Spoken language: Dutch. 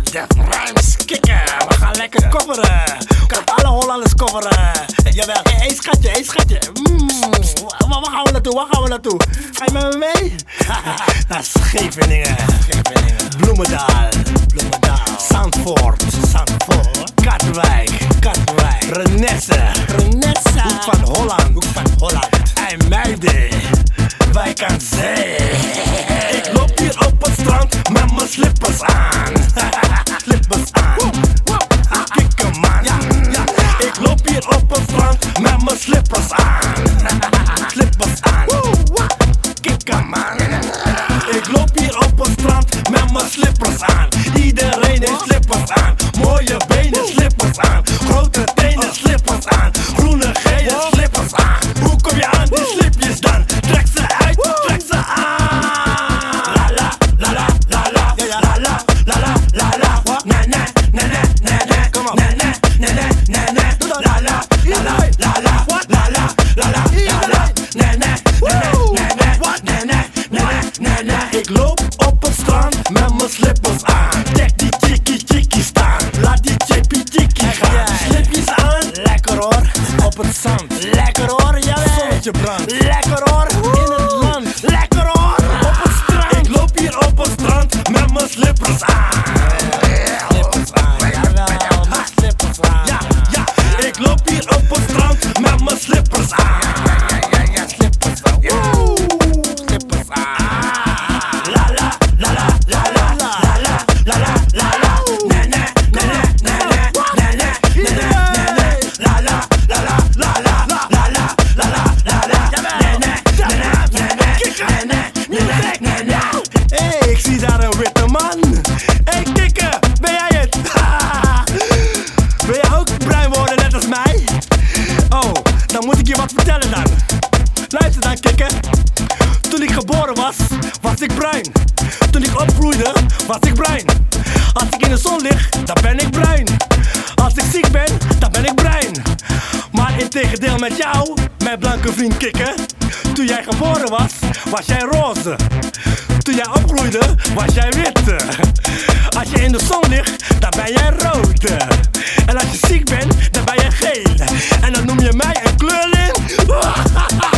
Def Rhymes kicken. We gaan lekker coveren. Kan alle Hollanders coveren. Jawel, hé schatje, hé schatje. Waar gaan we naartoe, waar gaan we naartoe? Ga je met me mee? Naar Scheveningen. Bloemendaal. Zandvoort. Katwijk. Renesse. Hoek van Holland. IJmuiden. Wijk aan Zee. Ik loop hier op het strand met mijn slippers aan. Kikken man. Ik loop hier op het strand met mijn slippers aan. Kikken man. Ik loop hier op het strand met mijn slippers aan. Iedereen heeft slippers aan. Mooie benen, slippers aan. Grote tenen, slippers aan. Groene, gele slippers aan. Hoe kom je aan die slipjes dan? Trek ze uit, trek ze aan. La la la la la la la la la la la la. Nee nee nee nee nee nee. Kom op. Nee nee nee nee nee nee. La la la la la la la la la la la. Nee nee nee nee nee. Ik loop op het strand met mijn slippers aan. Check die chickie staan. Laat die chippy gaan. Slipjes aan. Lekker hoor. Op het zand. Lekker hoor. Jawel. Zonnetje brandt. Lekker hoor. In het land. Lekker hoor. Op het strand. Ik loop hier op het strand met mijn slippers aan. Slippers aan. Jawel. Mijn slippers aan. Ja. Ik loop hier op het strand met mijn slippers aan. Slippers aan. Slippers aan. La la la la la la la la la la la la. Nee nee nee nee nee nee nee nee nee. La la la la la la la la la la la la. Nee nee nee nee nee. Hey, ik zie daar een witte man. Hey kikker, ben jij het? Wil jij ook bruin worden net als mij? Oh, dan moet ik je wat vertellen dan. Luister dan kikker. Toen ik geboren was, was ik bruin. Toen ik opgroeide, was ik bruin. Als ik in de zon lig, dan ben ik bruin. Als ik ziek ben, dan ben ik bruin. Maar in tegendeel met jou, mijn blanke vriend kikker. Toen jij geboren was, was jij roze. Toen jij opgroeide, was jij wit. Als je in de zon ligt, dan ben jij rood. En als je ziek bent, dan ben je geel. En dan noem je mij een kleurling.